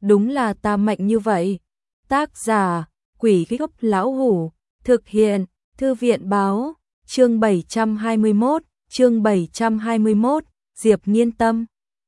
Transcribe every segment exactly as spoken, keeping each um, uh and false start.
đúng là ta mạnh như vậy. Tác giả, Quỷ Gốc Lão Hủ, thực hiện, Thư viện báo, chương bảy trăm hai mươi mốt, chương bảy trăm hai mươi mốt, Diệp Nghiên tâm.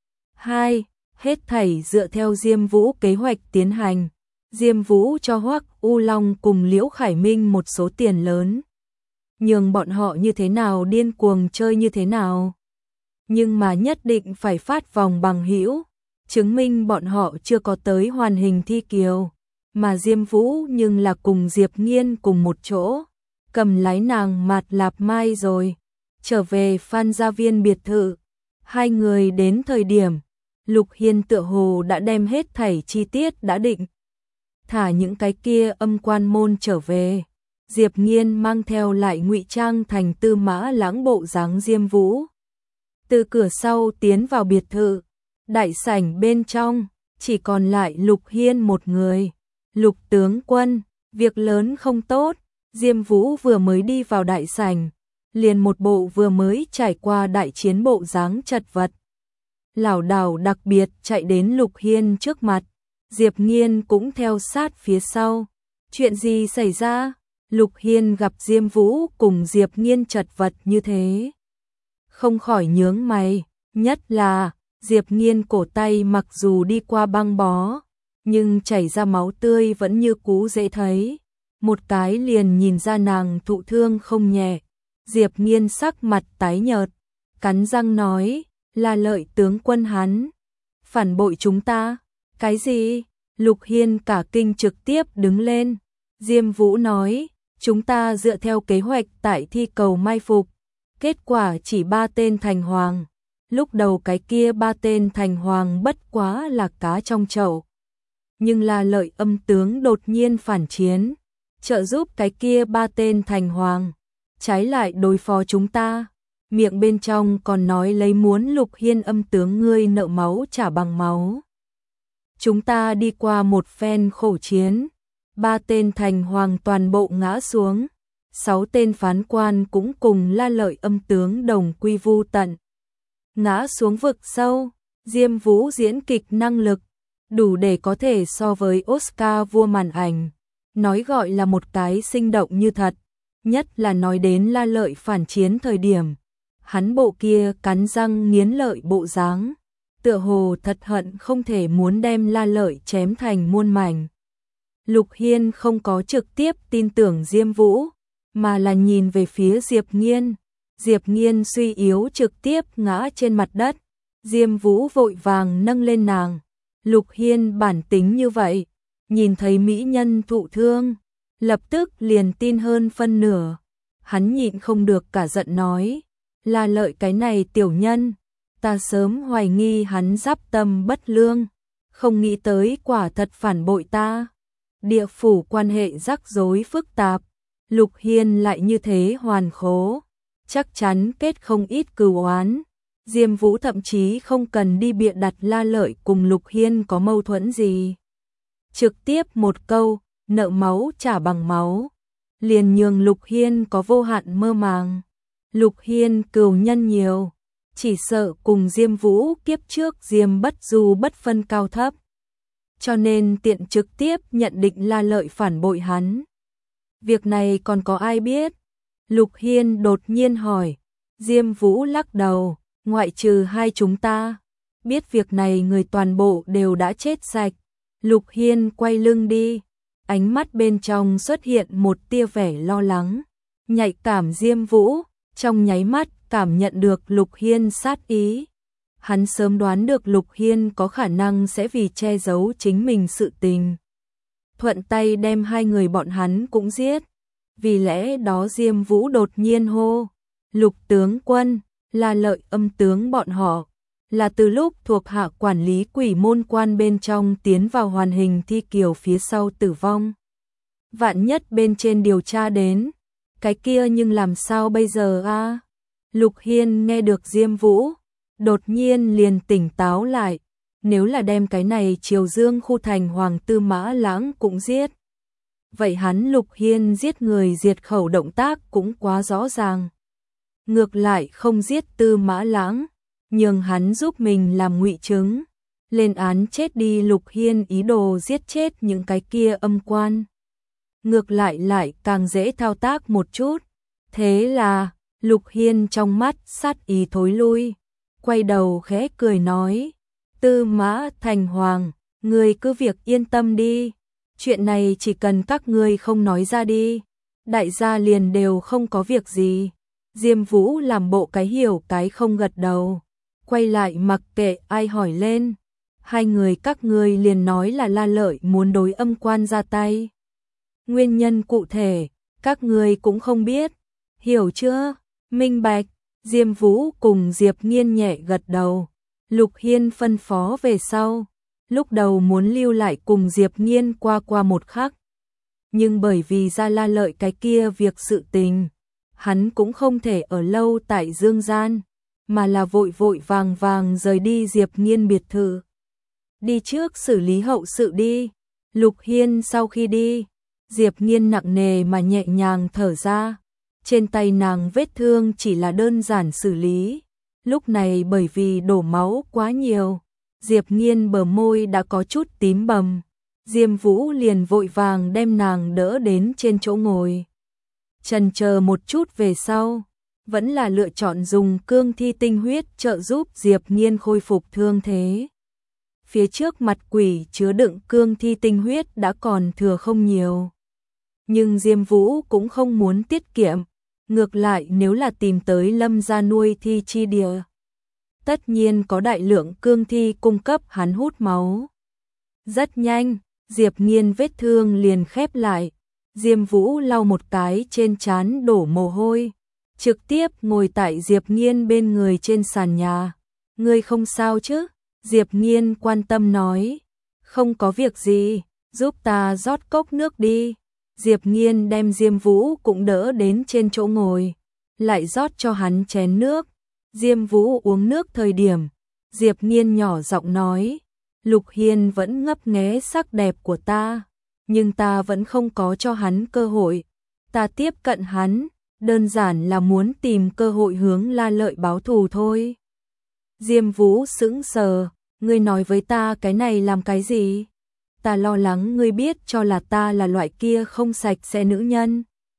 hai. Hết thảy dựa theo Diêm Vũ kế hoạch tiến hành. Diêm Vũ cho Hoắc U Long cùng Liễu Khải Minh một số tiền lớn. Nhưng bọn họ như thế nào điên cuồng chơi như thế nào. Nhưng mà nhất định phải phát vòng bằng hữu, chứng minh bọn họ chưa có tới hoàn hình thi kiều. Mà Diêm Vũ nhưng là cùng Diệp Nghiên cùng một chỗ, cầm lái nàng Mạt Lạp Mai rồi, trở về Phan Gia Viên biệt thự. Hai người đến thời điểm, Lục Hiên tựa hồ đã đem hết thảy chi tiết đã định. Thả những cái kia âm quan môn trở về, Diệp Nghiên mang theo lại ngụy trang thành Tư Mã Lãng bộ dáng Diêm Vũ. Từ cửa sau tiến vào biệt thự, đại sảnh bên trong, chỉ còn lại Lục Hiên một người. Lục tướng quân, việc lớn không tốt, Diêm Vũ vừa mới đi vào đại sảnh, liền một bộ vừa mới trải qua đại chiến bộ dáng chật vật. Lảo đảo đặc biệt chạy đến Lục Hiên trước mặt, Diệp Nghiên cũng theo sát phía sau. Chuyện gì xảy ra? Lục Hiên gặp Diêm Vũ cùng Diệp Nghiên chật vật như thế, không khỏi nhướng mày, nhất là Diệp Nghiên cổ tay mặc dù đi qua băng bó, nhưng chảy ra máu tươi vẫn như cũ dễ thấy, một cái liền nhìn ra nàng thụ thương không nhẹ. Diệp Nghiên sắc mặt tái nhợt, cắn răng nói, là Lợi tướng quân hắn phản bội chúng ta. Cái gì? Lục Hiên cả kinh trực tiếp đứng lên. Diêm Vũ nói, chúng ta dựa theo kế hoạch tại thi cầu mai phục, kết quả chỉ ba tên thành hoàng. Lúc đầu cái kia ba tên thành hoàng bất quá là cá trong chậu, nhưng là Lợi âm tướng đột nhiên phản chiến, trợ giúp cái kia ba tên thành hoàng, trái lại đối phó chúng ta. Miệng bên trong còn nói lấy muốn Lục Hiên âm tướng ngươi nợ máu trả bằng máu. Chúng ta đi qua một phen khổ chiến, ba tên thành hoàng toàn bộ ngã xuống, sáu tên phán quan cũng cùng La Lợi âm tướng đồng quy vu tận, ngã xuống vực sâu. Diêm Vũ diễn kịch năng lực đủ để có thể so với Oscar vua màn ảnh, nói gọi là một cái sinh động như thật. Nhất là nói đến La Lợi phản chiến thời điểm, hắn bộ kia cắn răng nghiến lợi bộ dáng, tựa hồ thật hận không thể muốn đem La Lợi chém thành muôn mảnh. Lục Hiên không có trực tiếp tin tưởng Diêm Vũ, mà là nhìn về phía Diệp Nghiên. Diệp Nghiên suy yếu trực tiếp ngã trên mặt đất, Diêm Vũ vội vàng nâng lên nàng. Lục Hiên bản tính như vậy, nhìn thấy mỹ nhân thụ thương, lập tức liền tin hơn phân nửa. Hắn nhịn không được cả giận nói, là Lợi cái này tiểu nhân, ta sớm hoài nghi hắn giáp tâm bất lương, không nghĩ tới quả thật phản bội ta. Địa phủ quan hệ rắc rối phức tạp, Lục Hiên lại như thế hoàn khố, chắc chắn kết không ít cừu oán. Diêm Vũ thậm chí không cần đi bịa đặt La Lợi cùng Lục Hiên có mâu thuẫn gì, trực tiếp một câu, nợ máu trả bằng máu, liền nhường Lục Hiên có vô hạn mơ màng. Lục Hiên cừu nhân nhiều, chỉ sợ cùng Diêm Vũ kiếp trước Diêm Bất Du bất phân cao thấp, cho nên tiện trực tiếp nhận định La Lợi phản bội hắn. Việc này còn có ai biết? Lục Hiên đột nhiên hỏi. Diêm Vũ lắc đầu, ngoại trừ hai chúng ta, biết việc này người toàn bộ đều đã chết sạch. Lục Hiên quay lưng đi, ánh mắt bên trong xuất hiện một tia vẻ lo lắng, nhạy cảm. Diêm Vũ trong nháy mắt cảm nhận được Lục Hiên sát ý. Hắn sớm đoán được Lục Hiên có khả năng sẽ vì che giấu chính mình sự tình, thuận tay đem hai người bọn hắn cũng giết. Vì lẽ đó Diêm Vũ đột nhiên hô, Lục tướng quân, là Lợi âm tướng bọn họ, là từ lúc thuộc hạ quản lý quỷ môn quan bên trong tiến vào hoàn hình thi kiều phía sau tử vong. Vạn nhất bên trên điều tra đến, cái kia nhưng làm sao bây giờ a? À? Lục Hiên nghe được Diêm Vũ, đột nhiên liền tỉnh táo lại, nếu là đem cái này Triều Dương khu thành hoàng Tư Mã Lãng cũng giết, vậy hắn Lục Hiên giết người diệt khẩu động tác cũng quá rõ ràng. Ngược lại không giết Tư Mã Lãng, nhường hắn giúp mình làm ngụy chứng, lên án chết đi Lục Hiên ý đồ giết chết những cái kia âm quan. Ngược lại lại càng dễ thao tác một chút. Thế là, Lục Hiên trong mắt sát ý thối lui, quay đầu khẽ cười nói, Tư Mã Thành Hoàng, ngươi cứ việc yên tâm đi, chuyện này chỉ cần các ngươi không nói ra đi, đại gia liền đều không có việc gì. Diêm Vũ làm bộ cái hiểu cái không gật đầu, quay lại mặc kệ ai hỏi lên, hai người các ngươi liền nói là La Lợi muốn đối âm quan ra tay. Nguyên nhân cụ thể, các ngươi cũng không biết, hiểu chưa? Minh bạch. Diêm Vũ cùng Diệp Nghiên nhẹ gật đầu. Lục Hiên phân phó về sau, lúc đầu muốn lưu lại cùng Diệp Nghiên qua qua một khắc. Nhưng bởi vì ra La Lợi cái kia việc sự tình, hắn cũng không thể ở lâu tại Dương Gian, mà là vội vội vàng vàng rời đi Diệp Nghiên biệt thự. Đi trước xử lý hậu sự đi. Lục Hiên sau khi đi, Diệp Nghiên nặng nề mà nhẹ nhàng thở ra. Trên tay nàng vết thương chỉ là đơn giản xử lý. Lúc này bởi vì đổ máu quá nhiều, Diệp Nghiên bờ môi đã có chút tím bầm. Diêm Vũ liền vội vàng đem nàng đỡ đến trên chỗ ngồi. Chần chờ một chút về sau, vẫn là lựa chọn dùng cương thi tinh huyết trợ giúp Diệp Nghiên khôi phục thương thế. Phía trước mặt quỷ chứa đựng cương thi tinh huyết đã còn thừa không nhiều. Nhưng Diêm Vũ cũng không muốn tiết kiệm. Ngược lại nếu là tìm tới Lâm gia nuôi thi chi địa, tất nhiên có đại lượng cương thi cung cấp hắn hút máu. Rất nhanh, Diệp Nghiên vết thương liền khép lại. Diêm Vũ lau một cái trên trán đổ mồ hôi, trực tiếp ngồi tại Diệp Nghiên bên người trên sàn nhà. Ngươi không sao chứ? Diệp Nghiên quan tâm nói. Không có việc gì, giúp ta rót cốc nước đi. Diệp Nghiên đem Diêm Vũ cũng đỡ đến trên chỗ ngồi, lại rót cho hắn chén nước. Diêm Vũ uống nước thời điểm, Diệp Nghiên nhỏ giọng nói, Lục Hiên vẫn ngấp nghé sắc đẹp của ta, nhưng ta vẫn không có cho hắn cơ hội. Ta tiếp cận hắn, đơn giản là muốn tìm cơ hội hướng La Lợi báo thù thôi. Diêm Vũ sững sờ, ngươi nói với ta cái này làm cái gì? Ta lo lắng ngươi biết cho là ta là loại kia không sạch sẽ nữ nhân.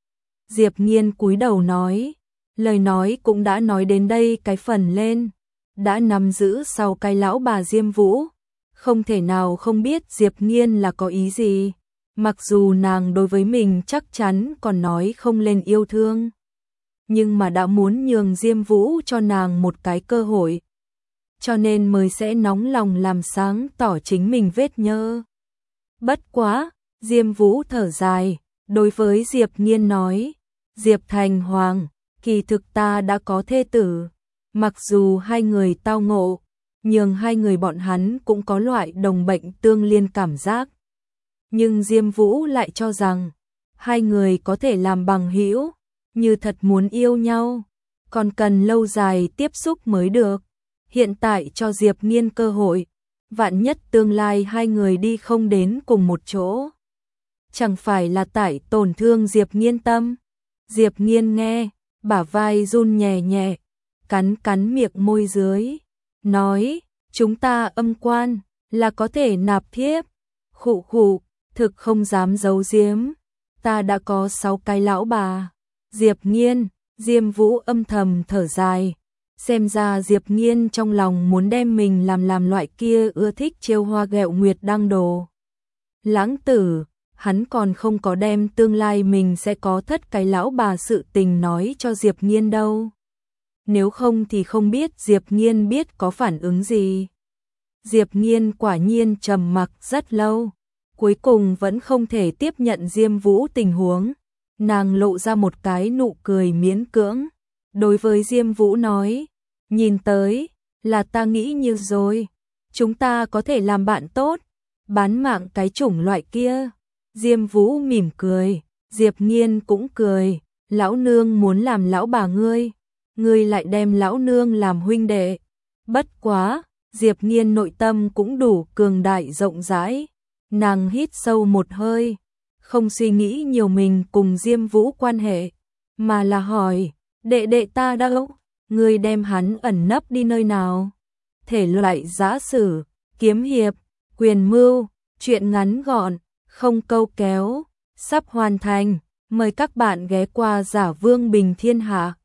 Diệp Nghiên cúi đầu nói, lời nói cũng đã nói đến đây cái phần lên, đã nắm giữ sau cái lão bà Diêm Vũ, không thể nào không biết Diệp Nghiên là có ý gì, mặc dù nàng đối với mình chắc chắn còn nói không lên yêu thương, nhưng mà đã muốn nhường Diêm Vũ cho nàng một cái cơ hội, cho nên mới sẽ nóng lòng làm sáng tỏ chính mình vết nhơ. Bất quá, Diêm Vũ thở dài, đối với Diệp Nghiên nói, Diệp Thành Hoàng, kỳ thực ta đã có thê tử, mặc dù hai người tao ngộ, nhưng hai người bọn hắn cũng có loại đồng bệnh tương liên cảm giác. Nhưng Diêm Vũ lại cho rằng, hai người có thể làm bằng hữu, như thật muốn yêu nhau, còn cần lâu dài tiếp xúc mới được. Hiện tại cho Diệp Nghiên cơ hội, vạn nhất tương lai hai người đi không đến cùng một chỗ, chẳng phải là tại tổn thương Diệp Nghiên tâm. Diệp Nghiên nghe, bả vai run nhẹ nhẹ, cắn cắn miệng môi dưới, nói, chúng ta âm quan, là có thể nạp thiếp. Khụ khụ, thực không dám giấu giếm, ta đã có sáu cái lão bà. Diệp Nghiên, Diêm Vũ âm thầm thở dài. Xem ra Diệp Nghiên trong lòng muốn đem mình làm làm loại kia ưa thích trêu hoa ghẹo nguyệt đăng đồ. Lãng tử, hắn còn không có đem tương lai mình sẽ có thất cái lão bà sự tình nói cho Diệp Nghiên đâu. Nếu không thì không biết Diệp Nghiên biết có phản ứng gì. Diệp Nghiên quả nhiên trầm mặc rất lâu, cuối cùng vẫn không thể tiếp nhận Diêm Vũ tình huống. Nàng lộ ra một cái nụ cười miễn cưỡng, đối với Diêm Vũ nói, nhìn tới, là ta nghĩ như rồi, chúng ta có thể làm bạn tốt, bán mạng cái chủng loại kia. Diêm Vũ mỉm cười, Diệp Nghiên cũng cười, lão nương muốn làm lão bà ngươi, ngươi lại đem lão nương làm huynh đệ. Bất quá, Diệp Nghiên nội tâm cũng đủ cường đại rộng rãi, nàng hít sâu một hơi, không suy nghĩ nhiều mình cùng Diêm Vũ quan hệ, mà là hỏi, đệ đệ ta đâu? Ngươi đem hắn ẩn nấp đi nơi nào? Thể loại giã sử, kiếm hiệp, quyền mưu, truyện ngắn gọn, không câu kéo, sắp hoàn thành. Mời các bạn ghé qua Giả Vương Bình Thiên Hạ.